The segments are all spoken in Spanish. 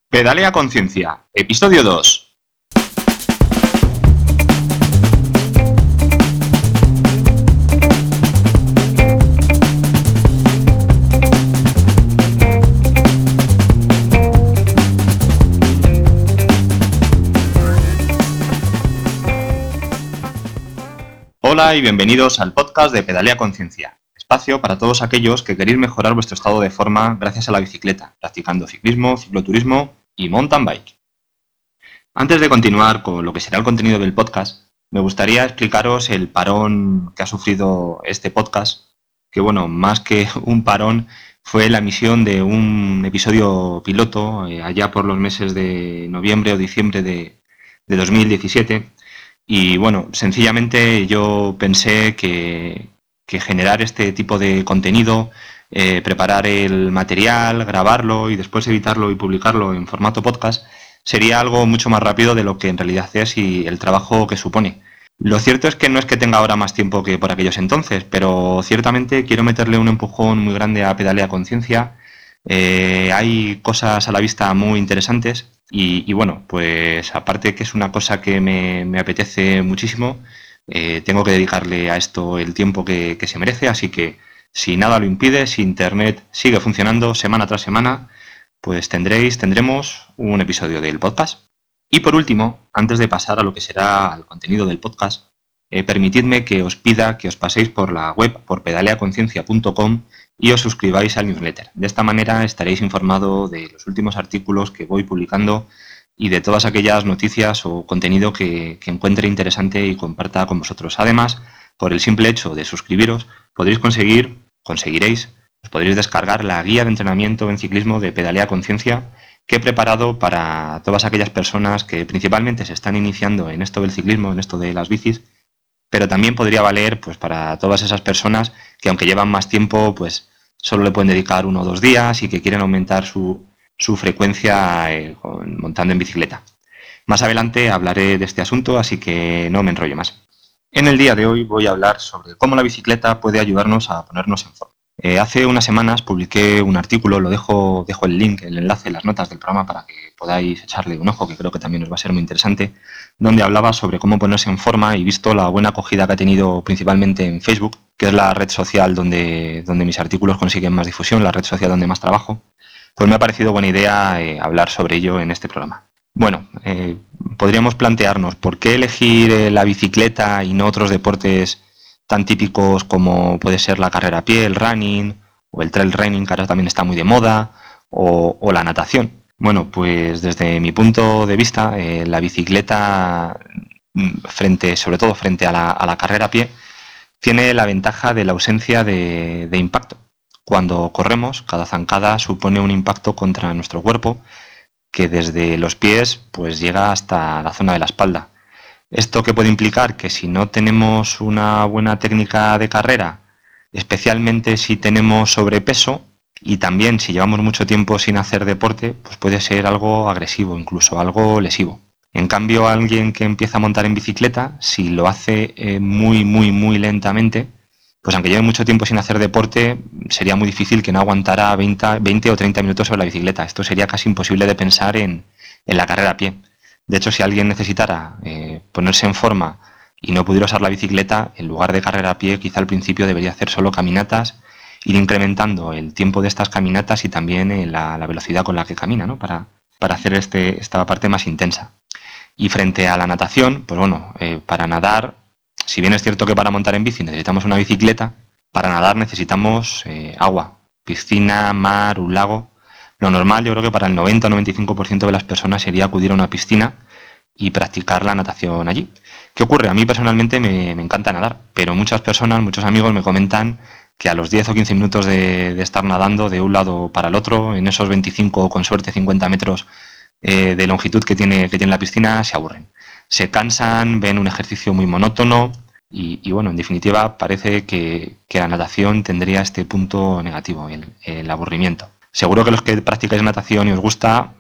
Pedalea Conciencia, episodio 2. Hola y bienvenidos al podcast de Pedalea Conciencia, espacio para todos aquellos que queréis mejorar vuestro estado de forma gracias a la bicicleta, practicando ciclismo, cicloturismo y mountain bike. Antes de continuar con lo que será el contenido del podcast, me gustaría explicaros el parón que ha sufrido este podcast, que bueno, más que un parón, fue la emisión de un episodio piloto allá por los meses de noviembre o diciembre de 2017. Y bueno, sencillamente yo pensé que generar este tipo de contenido, preparar el material, grabarlo y después editarlo y publicarlo en formato podcast, sería algo mucho más rápido de lo que en realidad es y el trabajo que supone. Lo cierto es que no es que tenga ahora más tiempo que por aquellos entonces, pero ciertamente quiero meterle un empujón muy grande a Pedalea Conciencia. Hay cosas a la vista muy interesantes y bueno, pues aparte que es una cosa que me apetece muchísimo, tengo que dedicarle a esto el tiempo que se merece, así que si nada lo impide, si Internet sigue funcionando semana tras semana, pues tendremos un episodio del podcast. Y por último, antes de pasar a lo que será el contenido del podcast, permitidme que os pida que os paséis por la web, por pedaleaconciencia.com, y os suscribáis al newsletter. De esta manera estaréis informados de los últimos artículos que voy publicando y de todas aquellas noticias o contenido que encuentre interesante y comparta con vosotros. Además, por el simple hecho de suscribiros, conseguiréis, os podréis descargar la guía de entrenamiento en ciclismo de Pedalea Conciencia que he preparado para todas aquellas personas que principalmente se están iniciando en esto del ciclismo, en esto de las bicis, pero también podría valer pues para todas esas personas que aunque llevan más tiempo, pues solo le pueden dedicar 1 o 2 días y que quieren aumentar su frecuencia montando en bicicleta. Más adelante hablaré de este asunto, así que no me enrollo más. En el día de hoy voy a hablar sobre cómo la bicicleta puede ayudarnos a ponernos en forma. Hace unas semanas publiqué un artículo, lo dejo el link, el enlace en las notas del programa para que podáis echarle un ojo, que creo que también os va a ser muy interesante, donde hablaba sobre cómo ponerse en forma y visto la buena acogida que ha tenido principalmente en Facebook, que es la red social donde mis artículos consiguen más difusión, la red social donde más trabajo, pues me ha parecido buena idea hablar sobre ello en este programa. Bueno, podríamos plantearnos por qué elegir la bicicleta y no otros deportes tan típicos como puede ser la carrera a pie, el running o el trail running, que ahora también está muy de moda, o la natación. Bueno, pues desde mi punto de vista, la bicicleta, sobre todo frente a la carrera a pie, tiene la ventaja de la ausencia de impacto. Cuando corremos, cada zancada supone un impacto contra nuestro cuerpo que desde los pies pues llega hasta la zona de la espalda. Esto que puede implicar que si no tenemos una buena técnica de carrera, especialmente si tenemos sobrepeso y también si llevamos mucho tiempo sin hacer deporte, pues puede ser algo agresivo, incluso algo lesivo. En cambio, alguien que empieza a montar en bicicleta, si lo hace muy lentamente, pues aunque lleve mucho tiempo sin hacer deporte, sería muy difícil que no aguantara 20 o 30 minutos sobre la bicicleta. Esto sería casi imposible de pensar en la carrera a pie. De hecho, si alguien necesitara ponerse en forma y no pudiera usar la bicicleta, en lugar de carrera a pie, quizá al principio debería hacer solo caminatas, ir incrementando el tiempo de estas caminatas y también la velocidad con la que camina, ¿no? Para hacer esta parte más intensa. Y frente a la natación, pues bueno, para nadar, si bien es cierto que para montar en bici necesitamos una bicicleta, para nadar necesitamos agua, piscina, mar, un lago. Lo normal, yo creo que para el 90 o 95% de las personas sería acudir a una piscina y practicar la natación allí. ¿Qué ocurre? A mí personalmente me encanta nadar, pero muchas personas, muchos amigos me comentan que a los 10 o 15 minutos de estar nadando de un lado para el otro, en esos 25 o con suerte 50 metros de longitud que tiene la piscina, se aburren. Se cansan, ven un ejercicio muy monótono y bueno, en definitiva parece que la natación tendría este punto negativo, el aburrimiento. Seguro que los que practicáis natación y os gusta,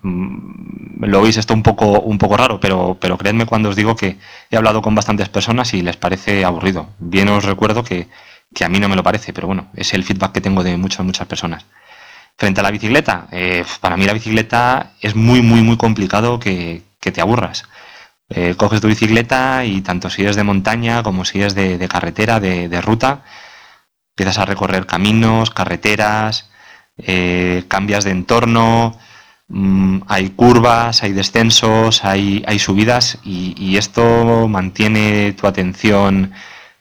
lo veis esto un poco raro, pero creedme cuando os digo que he hablado con bastantes personas y les parece aburrido. Bien os recuerdo que a mí no me lo parece, pero bueno, es el feedback que tengo de muchas personas. Frente a la bicicleta, para mí la bicicleta es muy, muy, muy complicado que te aburras. Coges tu bicicleta y tanto si es de montaña como si es de carretera, de ruta, empiezas a recorrer caminos, carreteras, cambias de entorno, hay curvas, hay descensos, hay subidas y esto mantiene tu atención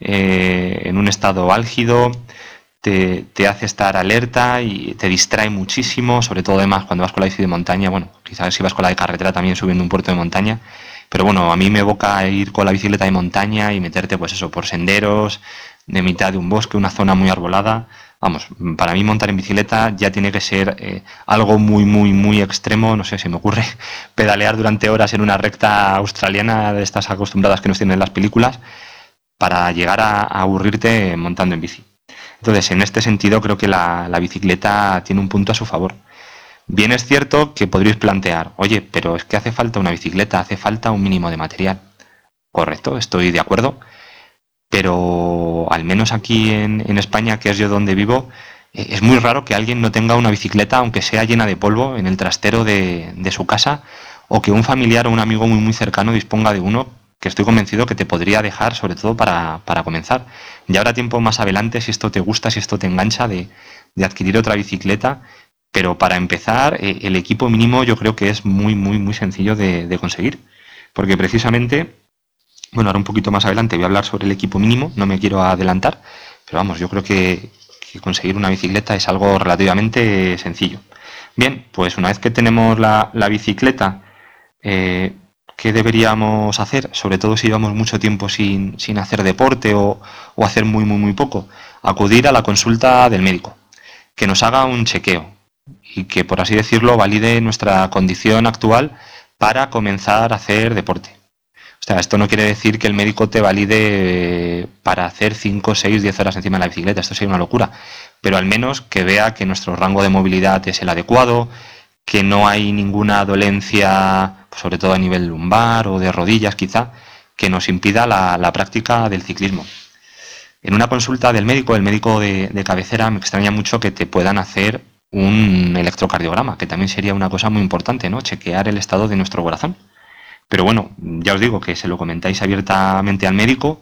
en un estado álgido, te hace estar alerta y te distrae muchísimo, sobre todo además cuando vas con la bici de montaña, bueno, quizás si vas con la de carretera también subiendo un puerto de montaña, pero bueno, a mí me evoca ir con la bicicleta de montaña y meterte pues eso, por senderos, de mitad de un bosque, una zona muy arbolada. Vamos, para mí montar en bicicleta ya tiene que ser algo muy, muy, muy extremo. No sé, se me ocurre pedalear durante horas en una recta australiana de estas acostumbradas que nos tienen las películas para llegar a aburrirte montando en bici. Entonces, en este sentido, creo que la bicicleta tiene un punto a su favor. Bien es cierto que podríais plantear, oye, pero es que hace falta una bicicleta, hace falta un mínimo de material. Correcto, estoy de acuerdo, pero al menos aquí en España, que es yo donde vivo, es muy raro que alguien no tenga una bicicleta, aunque sea llena de polvo, en el trastero de su casa, o que un familiar o un amigo muy, muy cercano disponga de uno, que estoy convencido que te podría dejar, sobre todo para comenzar. Ya habrá tiempo más adelante, si esto te gusta, si esto te engancha, de adquirir otra bicicleta, pero para empezar, el equipo mínimo yo creo que es muy, muy, muy sencillo de conseguir, porque precisamente bueno, ahora un poquito más adelante voy a hablar sobre el equipo mínimo, no me quiero adelantar, pero vamos, yo creo que conseguir una bicicleta es algo relativamente sencillo. Bien, pues una vez que tenemos la bicicleta, eh, ¿qué deberíamos hacer? Sobre todo si llevamos mucho tiempo sin hacer deporte o hacer muy, muy, muy poco. Acudir a la consulta del médico, que nos haga un chequeo y que, por así decirlo, valide nuestra condición actual para comenzar a hacer deporte. O sea, esto no quiere decir que el médico te valide para hacer 5, 6, 10 horas encima de la bicicleta. Esto sería una locura. Pero al menos que vea que nuestro rango de movilidad es el adecuado, que no hay ninguna dolencia, sobre todo a nivel lumbar o de rodillas quizá, que nos impida la práctica del ciclismo. En una consulta del médico, el médico de cabecera, me extraña mucho que te puedan hacer un electrocardiograma, que también sería una cosa muy importante, ¿no? Chequear el estado de nuestro corazón. Pero bueno, ya os digo que se lo comentáis abiertamente al médico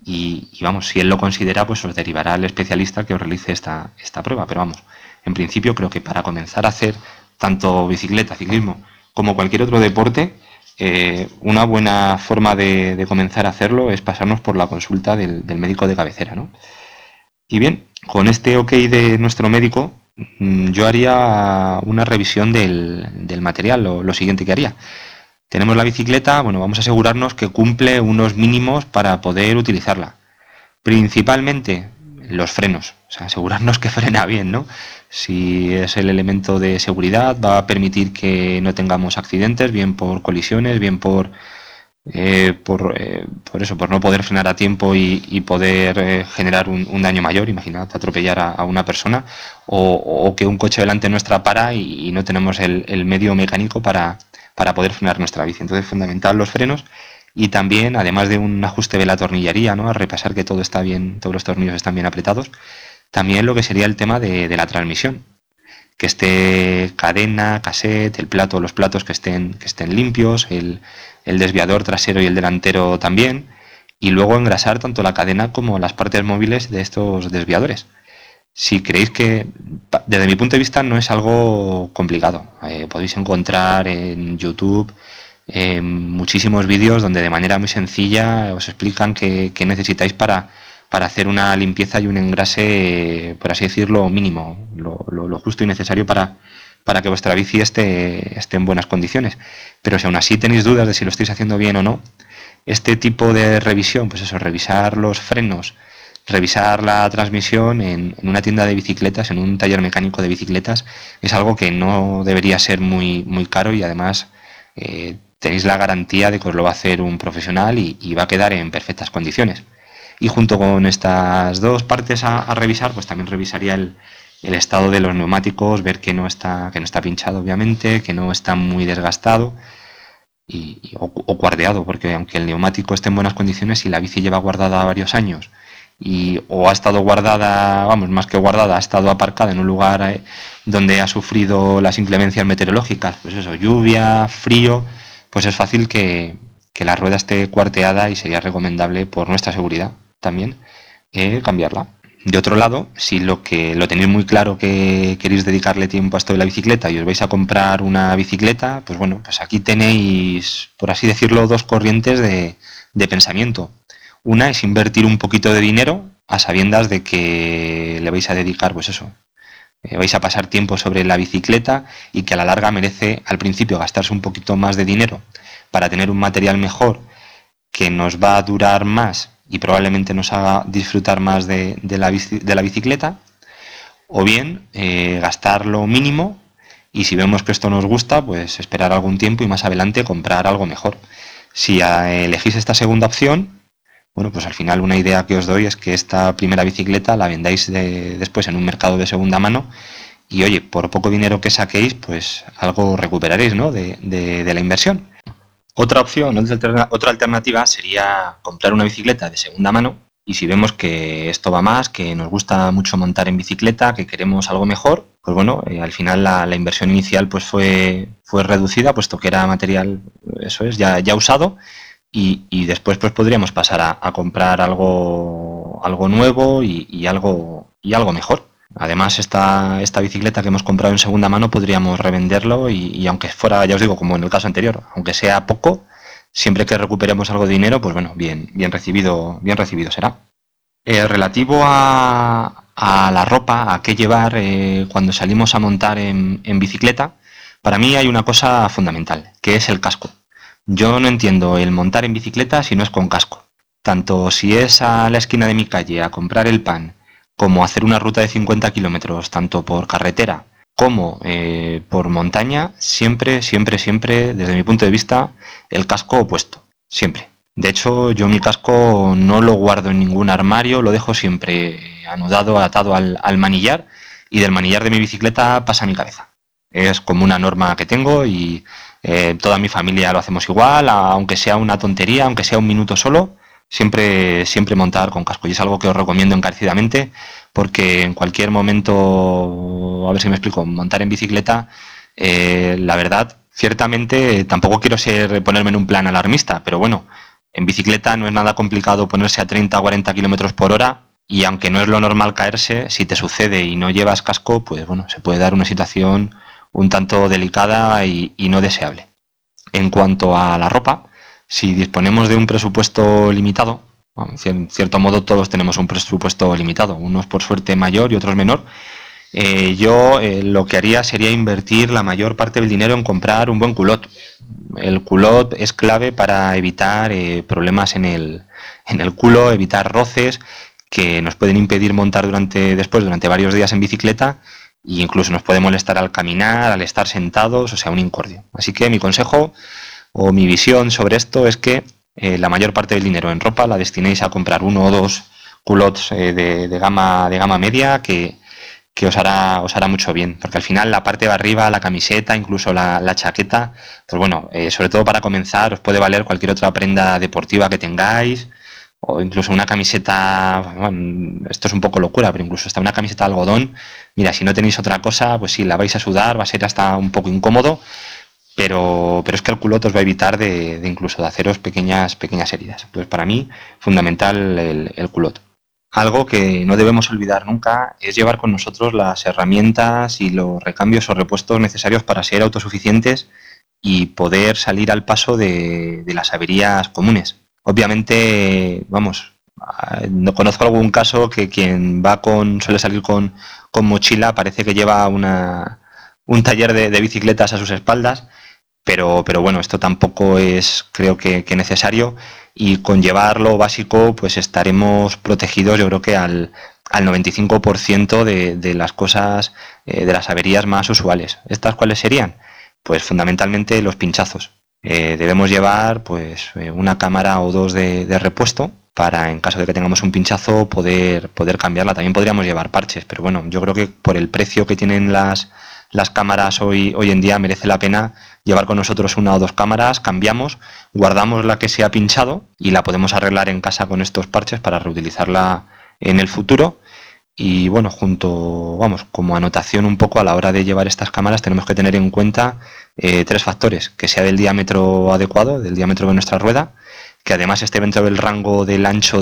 y vamos, si él lo considera, pues os derivará al especialista que os realice esta prueba. Pero vamos, en principio creo que para comenzar a hacer tanto bicicleta, ciclismo, como cualquier otro deporte, una buena forma de comenzar a hacerlo es pasarnos por la consulta del médico de cabecera, ¿no? Y bien, con este ok de nuestro médico, yo haría una revisión del material, lo siguiente que haría. Tenemos la bicicleta, bueno, vamos a asegurarnos que cumple unos mínimos para poder utilizarla. Principalmente los frenos, o sea, asegurarnos que frena bien, ¿no? Si es el elemento de seguridad, va a permitir que no tengamos accidentes, bien por colisiones, bien por eso, por no poder frenar a tiempo y poder generar un daño mayor, imaginad atropellar a una persona o que un coche delante nuestra para y no tenemos el medio mecánico para poder frenar nuestra bici. Entonces es fundamental los frenos y también, además de un ajuste de la tornillería, ¿no? A repasar que todo está bien, todos los tornillos están bien apretados, también lo que sería el tema de la transmisión, que esté cadena, cassette, el plato, los platos que estén limpios, el desviador trasero y el delantero también, y luego engrasar tanto la cadena como las partes móviles de estos desviadores. Si creéis que, desde mi punto de vista, no es algo complicado, podéis encontrar en YouTube muchísimos vídeos donde de manera muy sencilla os explican qué necesitáis para hacer una limpieza y un engrase, por así decirlo, mínimo, lo justo y necesario para que vuestra bici esté en buenas condiciones. Pero si aún así tenéis dudas de si lo estáis haciendo bien o no, este tipo de revisión, pues eso, revisar los frenos, revisar la transmisión en una tienda de bicicletas, en un taller mecánico de bicicletas, es algo que no debería ser muy, muy caro y además tenéis la garantía de que os lo va a hacer un profesional y va a quedar en perfectas condiciones. Y junto con estas dos partes a revisar, pues también revisaría el estado de los neumáticos, ver que no está pinchado, obviamente, que no está muy desgastado o guardeado, porque aunque el neumático esté en buenas condiciones, si la bici lleva guardada varios años o ha estado guardada, vamos, más que guardada, ha estado aparcada en un lugar donde ha sufrido las inclemencias meteorológicas, pues eso, lluvia, frío, pues es fácil que la rueda esté cuarteada y sería recomendable por nuestra seguridad también cambiarla. De otro lado, si lo tenéis muy claro que queréis dedicarle tiempo a esto de la bicicleta y os vais a comprar una bicicleta, pues bueno, pues aquí tenéis, por así decirlo, dos corrientes de pensamiento. Una es invertir un poquito de dinero a sabiendas de que le vais a dedicar, pues eso, vais a pasar tiempo sobre la bicicleta y que a la larga merece al principio gastarse un poquito más de dinero para tener un material mejor que nos va a durar más y probablemente nos haga disfrutar más de la bicicleta, o bien gastar lo mínimo y si vemos que esto nos gusta, pues esperar algún tiempo y más adelante comprar algo mejor. Si elegís esta segunda opción, bueno, pues al final una idea que os doy es que esta primera bicicleta la vendáis después en un mercado de segunda mano y oye, por poco dinero que saquéis, pues algo recuperaréis, ¿no? de la inversión. Otra opción, otra alternativa sería comprar una bicicleta de segunda mano y si vemos que esto va más, que nos gusta mucho montar en bicicleta, que queremos algo mejor, pues bueno, al final la inversión inicial pues fue reducida, puesto que era material, eso es, ya usado y después pues podríamos pasar a comprar algo nuevo y algo mejor. Además, esta bicicleta que hemos comprado en segunda mano podríamos revenderlo y aunque fuera, ya os digo, como en el caso anterior, aunque sea poco, siempre que recuperemos algo de dinero, pues bueno, bien recibido será. Relativo a la ropa, a qué llevar cuando salimos a montar en bicicleta, para mí hay una cosa fundamental, que es el casco. Yo no entiendo el montar en bicicleta si no es con casco. Tanto si es a la esquina de mi calle a comprar el pan, como hacer una ruta de 50 kilómetros, tanto por carretera como por montaña, siempre, desde mi punto de vista, el casco puesto. Siempre. De hecho, yo mi casco no lo guardo en ningún armario, lo dejo siempre anudado, atado al manillar y del manillar de mi bicicleta pasa mi cabeza. Es como una norma que tengo y toda mi familia lo hacemos igual, aunque sea una tontería, aunque sea un minuto solo, siempre montar con casco. Y es algo que os recomiendo encarecidamente porque en cualquier momento, a ver si me explico, montar en bicicleta, la verdad, ciertamente tampoco quiero ponerme en un plan alarmista, pero bueno, en bicicleta no es nada complicado ponerse a 30 o 40 kilómetros por hora y aunque no es lo normal caerse, si te sucede y no llevas casco, pues bueno, se puede dar una situación un tanto delicada y no deseable. En cuanto a la ropa, si disponemos de un presupuesto limitado, bueno, en cierto modo todos tenemos un presupuesto limitado, unos por suerte mayor y otros menor, yo lo que haría sería invertir la mayor parte del dinero en comprar un buen culot. El culot es clave para evitar problemas en el culo, evitar roces que nos pueden impedir montar durante varios días en bicicleta e incluso nos puede molestar al caminar, al estar sentados, o sea, un incordio. Así que mi consejo o mi visión sobre esto es que la mayor parte del dinero en ropa la destinéis a comprar uno o dos culots de gama media que os hará mucho bien, porque al final la parte de arriba, la camiseta, incluso la chaqueta, pues bueno, sobre todo para comenzar os puede valer cualquier otra prenda deportiva que tengáis, o incluso una camiseta, bueno, esto es un poco locura, pero incluso hasta una camiseta de algodón, mira, si no tenéis otra cosa, pues sí, la vais a sudar, va a ser hasta un poco incómodo, pero es que el culot os va a evitar de incluso de haceros pequeñas heridas. Entonces, para mí, fundamental el culot. Algo que no debemos olvidar nunca es llevar con nosotros las herramientas y los recambios o repuestos necesarios para ser autosuficientes y poder salir al paso de las averías comunes. Obviamente, vamos, no conozco algún caso que quien suele salir con mochila parece que lleva un taller de bicicletas a sus espaldas, pero bueno, esto tampoco es, creo que necesario y con llevar lo básico pues estaremos protegidos yo creo que al 95% de las cosas, de las averías más usuales. ¿Estas cuáles serían? Pues fundamentalmente los pinchazos. Debemos llevar pues una cámara o dos de repuesto para en caso de que tengamos un pinchazo poder cambiarla. También podríamos llevar parches, pero bueno, yo creo que por el precio que tienen las cámaras hoy en día merece la pena llevar con nosotros una o dos cámaras, cambiamos, guardamos la que se ha pinchado y la podemos arreglar en casa con estos parches para reutilizarla en el futuro. Y bueno, como anotación un poco a la hora de llevar estas cámaras tenemos que tener en cuenta 3 factores: que sea del diámetro adecuado, del diámetro de nuestra rueda, que además esté dentro del rango del ancho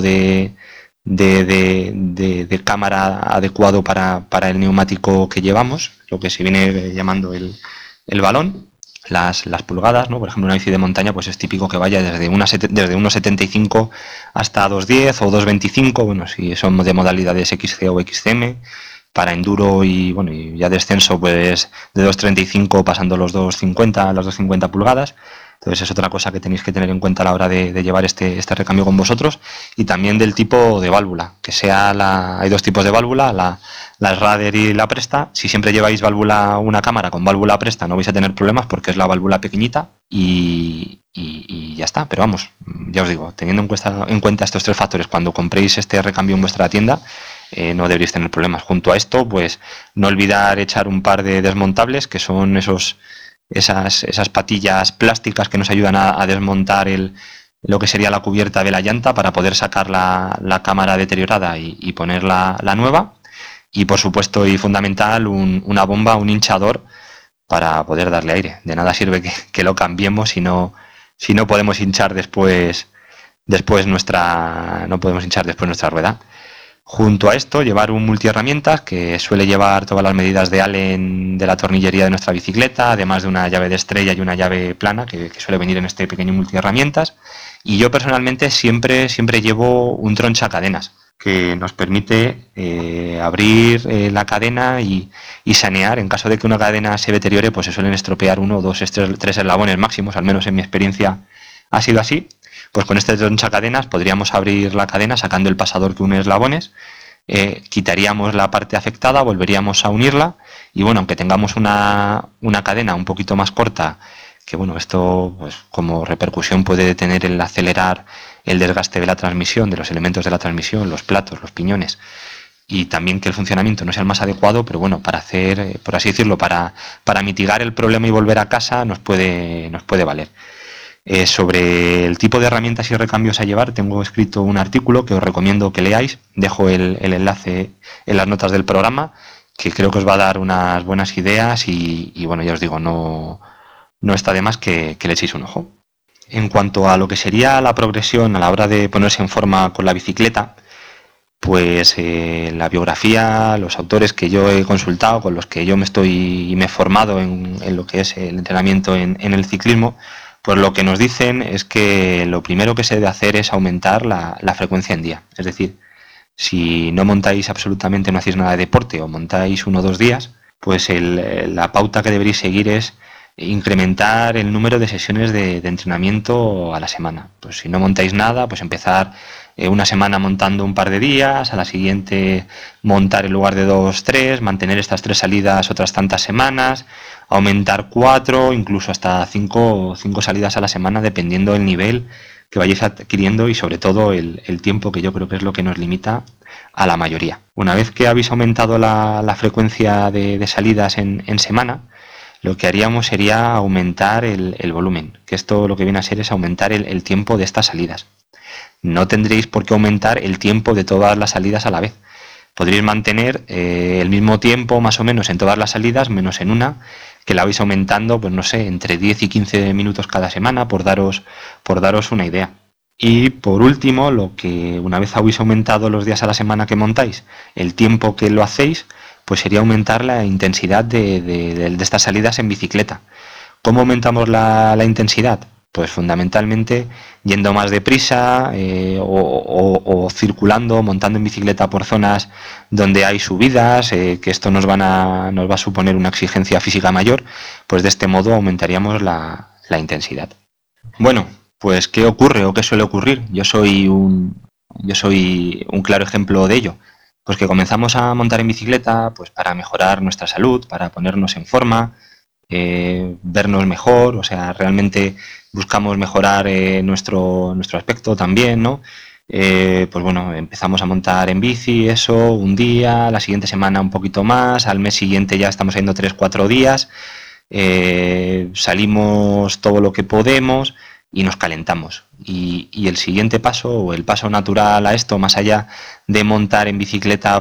de cámara adecuado para el neumático que llevamos, lo que se viene llamando el balón. Las pulgadas, ¿no? Por ejemplo, una bici de montaña pues es típico que vaya desde 1,75 hasta 2,10 o 2,25, bueno, si son de modalidades XC o XCM. Para enduro y ya descenso pues de 2,35 pasando los 2,50 a las 2,50 pulgadas. Entonces es otra cosa que tenéis que tener en cuenta a la hora de llevar este recambio con vosotros. Y también del tipo de válvula, que sea hay 2 tipos de válvula, la Schrader y la Presta. Si siempre lleváis una cámara con válvula Presta no vais a tener problemas porque es la válvula pequeñita y ya está. Pero vamos, ya os digo, teniendo en cuenta estos 3 factores cuando compréis este recambio en vuestra tienda, no deberéis tener problemas. Junto a esto, pues no olvidar echar un par de desmontables, que son esas patillas plásticas que nos ayudan a desmontar lo que sería la cubierta de la llanta para poder sacar la cámara deteriorada y poner la nueva. Y por supuesto y fundamental, una bomba, un hinchador para poder darle aire. De nada sirve que lo cambiemos si no podemos hinchar después no podemos hinchar después nuestra rueda. Junto a esto, llevar un multiherramientas que suele llevar todas las medidas de Allen de la tornillería de nuestra bicicleta, además de una llave de estrella y una llave plana que suele venir en este pequeño multiherramientas. Y yo personalmente siempre llevo un tronchacadenas que nos permite abrir la cadena y sanear. En caso de que una cadena se deteriore, pues se suelen estropear 1, 2, 3 eslabones máximos, al menos en mi experiencia ha sido así. Pues con este tronchacadenas podríamos abrir la cadena sacando el pasador que une eslabones, quitaríamos la parte afectada, volveríamos a unirla y bueno, aunque tengamos una cadena un poquito más corta, que bueno, esto pues como repercusión puede tener el acelerar el desgaste de la transmisión, de los elementos de la transmisión, los platos, los piñones, y también que el funcionamiento no sea el más adecuado, pero bueno, para hacer, por así decirlo, para mitigar el problema y volver a casa nos puede valer. Sobre el tipo de herramientas y recambios a llevar tengo escrito un artículo que os recomiendo que leáis. Dejo el enlace en las notas del programa, que creo que os va a dar unas buenas ideas y bueno, ya os digo, no está de más que le echéis un ojo. En cuanto a lo que sería la progresión a la hora de ponerse en forma con la bicicleta, pues la biografía, los autores que yo he consultado, con los que yo me he formado en lo que es el entrenamiento en el ciclismo, pues lo que nos dicen es que lo primero que se debe hacer es aumentar la frecuencia en día. Es decir, si no montáis absolutamente, no hacéis nada de deporte o montáis 1 o 2 días, pues la pauta que deberéis seguir es incrementar el número de sesiones de entrenamiento a la semana. Pues si no montáis nada, pues empezar una semana montando un par de días, a la siguiente montar en lugar de 2, 3, mantener estas 3 salidas otras tantas semanas, aumentar 4, incluso hasta 5 salidas a la semana, dependiendo del nivel que vayáis adquiriendo y sobre todo el tiempo, que yo creo que es lo que nos limita a la mayoría. Una vez que habéis aumentado la frecuencia de salidas en semana, lo que haríamos sería aumentar el volumen, que esto lo que viene a ser es aumentar el tiempo de estas salidas. No tendréis por qué aumentar el tiempo de todas las salidas a la vez. Podréis mantener el mismo tiempo más o menos en todas las salidas, menos en una, que la vais aumentando, pues no sé, entre 10 y 15 minutos cada semana, por daros una idea. Y por último, lo que una vez habéis aumentado los días a la semana que montáis, el tiempo que lo hacéis, pues sería aumentar la intensidad de estas salidas en bicicleta. ¿Cómo aumentamos la intensidad? Pues fundamentalmente yendo más deprisa o circulando, montando en bicicleta por zonas donde hay subidas, que esto nos va a suponer una exigencia física mayor, pues de este modo aumentaríamos la intensidad. Bueno, pues ¿qué ocurre o qué suele ocurrir? Yo soy un claro ejemplo de ello. Pues que comenzamos a montar en bicicleta pues para mejorar nuestra salud, para ponernos en forma, vernos mejor, o sea, realmente buscamos mejorar nuestro aspecto también, ¿no? Pues bueno, empezamos a montar en bici, eso, un día, la siguiente semana un poquito más, al mes siguiente ya estamos yendo 3, 4 días, salimos todo lo que podemos y nos calentamos. Y el siguiente paso, o el paso natural a esto, más allá de montar en bicicleta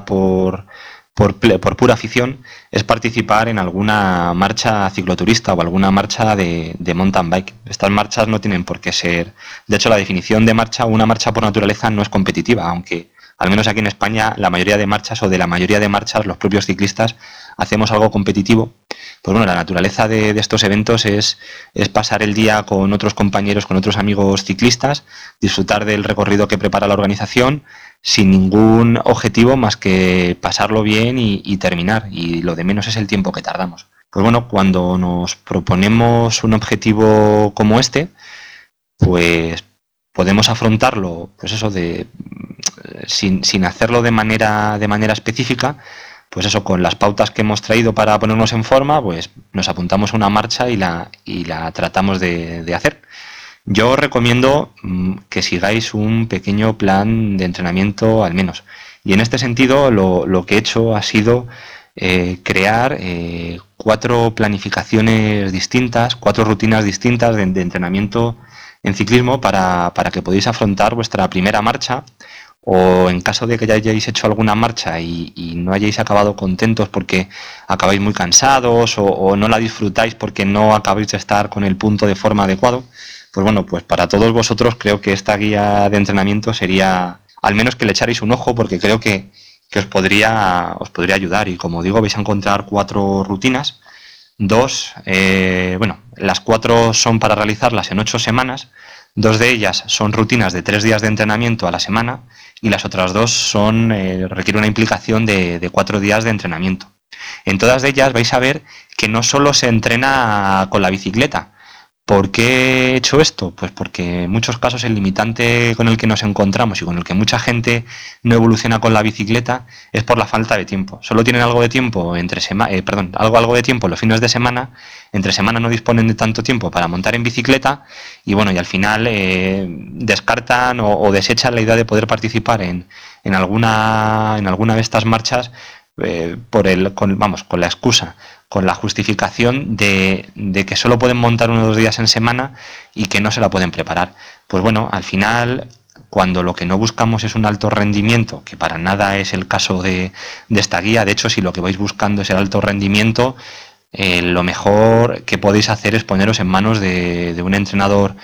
por pura afición, es participar en alguna marcha cicloturista o alguna marcha de mountain bike. Estas marchas no tienen por qué ser... De hecho, la definición de marcha, una marcha por naturaleza, no es competitiva, aunque al menos aquí en España la mayoría de marchas, o de la mayoría de marchas, los propios ciclistas hacemos algo competitivo. Pues bueno, la naturaleza de estos eventos es pasar el día con otros compañeros, con otros amigos ciclistas, disfrutar del recorrido que prepara la organización, sin ningún objetivo más que pasarlo bien y terminar. Y lo de menos es el tiempo que tardamos. Pues bueno, cuando nos proponemos un objetivo como este, pues podemos afrontarlo, pues eso, sin hacerlo de manera específica, pues eso, con las pautas que hemos traído para ponernos en forma, pues nos apuntamos a una marcha y la tratamos de hacer. Yo os recomiendo que sigáis un pequeño plan de entrenamiento al menos. Y en este sentido lo que he hecho ha sido crear 4 planificaciones distintas, 4 rutinas distintas de entrenamiento en ciclismo para que podáis afrontar vuestra primera marcha, o en caso de que ya hayáis hecho alguna marcha y no hayáis acabado contentos porque acabáis muy cansados, o no la disfrutáis porque no acabáis de estar con el punto de forma adecuado. Pues bueno, pues para todos vosotros creo que esta guía de entrenamiento sería, al menos que le echaréis un ojo, porque creo que os podría ayudar. Y como digo, vais a encontrar 4 rutinas. Bueno, las 4 son para realizarlas en 8 semanas. 2 de ellas son rutinas de 3 días de entrenamiento a la semana, y las otras 2 requieren una implicación de 4 días de entrenamiento. En todas ellas vais a ver que no solo se entrena con la bicicleta. ¿Por qué he hecho esto? Pues porque en muchos casos el limitante con el que nos encontramos y con el que mucha gente no evoluciona con la bicicleta es por la falta de tiempo. Solo tienen algo de tiempo algo de tiempo los fines de semana. Entre semana no disponen de tanto tiempo para montar en bicicleta, y bueno, y al final descartan o desechan la idea de poder participar en alguna de estas marchas, con la excusa, con la justificación de que solo pueden montar 1 o 2 días en semana y que no se la pueden preparar. Pues bueno, al final, cuando lo que no buscamos es un alto rendimiento, que para nada es el caso de esta guía. De hecho, si lo que vais buscando es el alto rendimiento, lo mejor que podéis hacer es poneros en manos de un entrenador,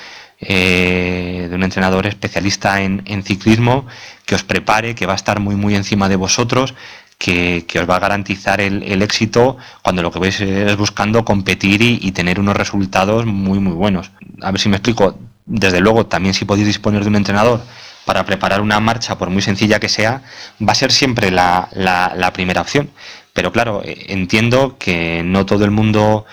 especialista en ciclismo, que os prepare, que va a estar muy muy encima de vosotros, que os va a garantizar el éxito cuando lo que vais es buscando competir y tener unos resultados muy muy buenos. A ver si me explico. Desde luego, también, si podéis disponer de un entrenador para preparar una marcha, por muy sencilla que sea, va a ser siempre la primera opción. Pero claro, entiendo que no todo el mundo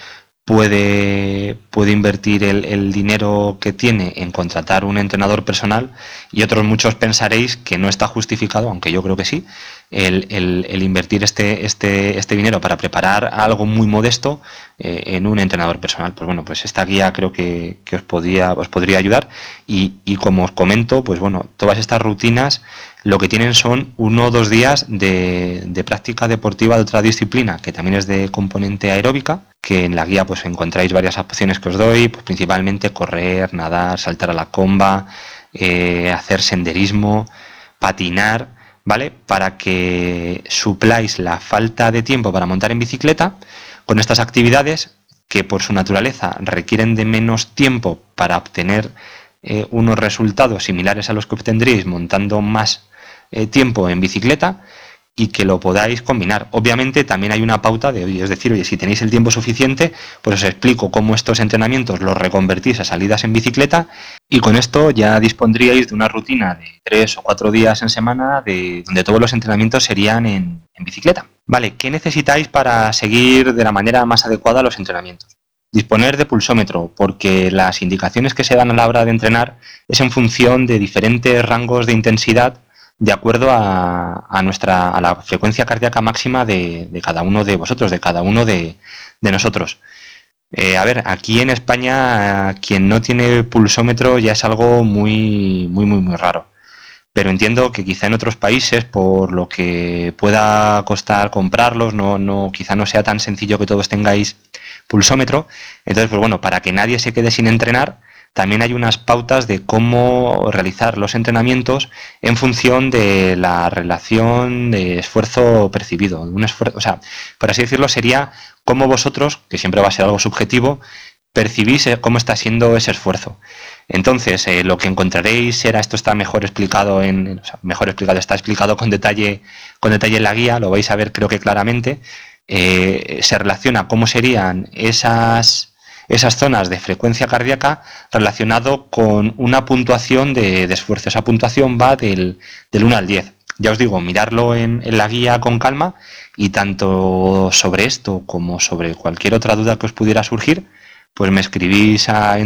puede invertir el dinero que tiene en contratar un entrenador personal, y otros muchos pensaréis que no está justificado, aunque yo creo que sí, el invertir este dinero para preparar algo muy modesto en un entrenador personal. Pues bueno, pues esta guía creo que os podría ayudar. Y como os comento, pues bueno, todas estas rutinas lo que tienen son 1 o 2 días de práctica deportiva de otra disciplina, que también es de componente aeróbica, que en la guía pues encontráis varias opciones que os doy, pues principalmente correr, nadar, saltar a la comba, hacer senderismo, patinar, ¿vale? Para que supláis la falta de tiempo para montar en bicicleta con estas actividades, que por su naturaleza requieren de menos tiempo para obtener unos resultados similares a los que obtendríais montando más tiempo en bicicleta, y que lo podáis combinar. Obviamente también hay una pauta es decir, oye, si tenéis el tiempo suficiente, pues os explico cómo estos entrenamientos los reconvertís a salidas en bicicleta, y con esto ya dispondríais de una rutina de 3 o 4 días en semana, donde todos los entrenamientos serían en bicicleta. Vale, ¿qué necesitáis para seguir de la manera más adecuada los entrenamientos? Disponer de pulsómetro, porque las indicaciones que se dan a la hora de entrenar es en función de diferentes rangos de intensidad, de acuerdo a la frecuencia cardíaca máxima de cada uno de vosotros, de cada uno de nosotros. A ver, aquí en España, quien no tiene pulsómetro ya es algo muy, muy, muy, muy raro. Pero entiendo que quizá en otros países, por lo que pueda costar comprarlos, quizá no sea tan sencillo que todos tengáis pulsómetro. Entonces, pues bueno, para que nadie se quede sin entrenar, también hay unas pautas de cómo realizar los entrenamientos en función de la relación de esfuerzo percibido. Un esfuerzo, o sea, por así decirlo, sería cómo vosotros, que siempre va a ser algo subjetivo, percibís cómo está siendo ese esfuerzo. Entonces, lo que encontraréis será, esto está mejor explicado está explicado con detalle en la guía, lo vais a ver creo que claramente. Se relaciona cómo serían esas zonas de frecuencia cardíaca relacionado con una puntuación de esfuerzo. Esa puntuación va del 1 al 10. Ya os digo, mirarlo en la guía con calma, y tanto sobre esto como sobre cualquier otra duda que os pudiera surgir, pues me escribís a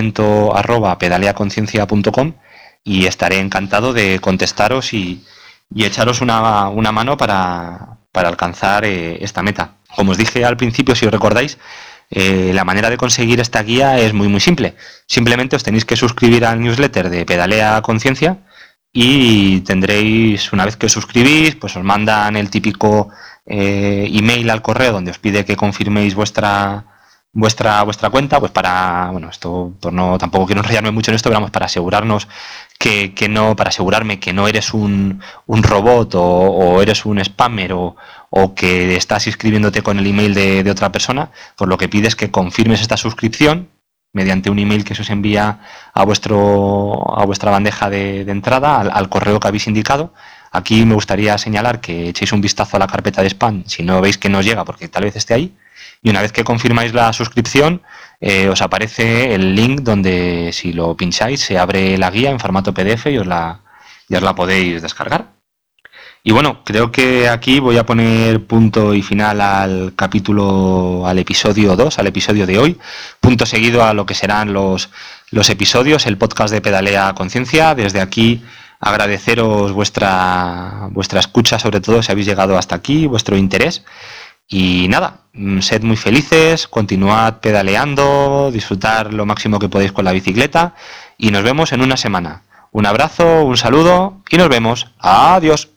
entrenamiento@pedaleaconciencia.com y estaré encantado de contestaros y echaros una mano para alcanzar esta meta. Como os dije al principio, si os recordáis, la manera de conseguir esta guía es muy simple. Simplemente os tenéis que suscribir al newsletter de Pedalea Conciencia y tendréis, una vez que os suscribís, pues os mandan el típico email al correo donde os pide que confirméis vuestra cuenta, pues para, bueno, esto, por no, tampoco quiero enrollarme mucho en esto, pero vamos, para asegurarnos para asegurarme que no eres un robot o eres un spammer o que estás inscribiéndote con el email de otra persona, pues lo que pide es que confirmes esta suscripción mediante un email que se os envía a vuestra bandeja de entrada, al correo que habéis indicado. Aquí me gustaría señalar que echéis un vistazo a la carpeta de spam si no veis que no os llega, porque tal vez esté ahí. Y una vez que confirmáis la suscripción, os aparece el link donde, si lo pincháis, se abre la guía en formato PDF y os la podéis descargar. Y bueno, creo que aquí voy a poner punto y final al episodio 2, al episodio de hoy. Punto seguido a lo que serán los episodios, el podcast de Pedalea Conciencia. Desde aquí agradeceros vuestra escucha, sobre todo si habéis llegado hasta aquí, vuestro interés. Y nada, sed muy felices, continuad pedaleando, disfrutar lo máximo que podéis con la bicicleta y nos vemos en una semana. Un abrazo, un saludo y nos vemos. Adiós.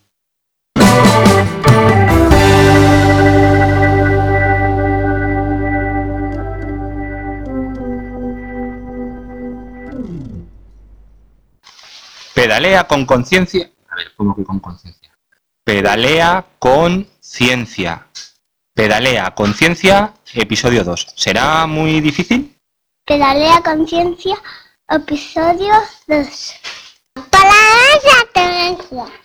Pedalea con conciencia. A ver, ¿cómo que con conciencia? Pedalea con ciencia. Pedalea Conciencia, episodio 2. ¿Será muy difícil? Pedalea Conciencia, episodio 2. Palabras de atención.